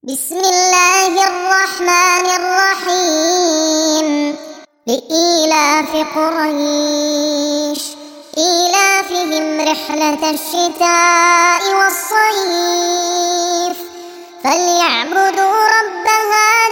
بسم الله الرحمن الرحيم. لإيلاف قريش إيلافهم رحلة الشتاء والصيف فليعبدوا رب هذه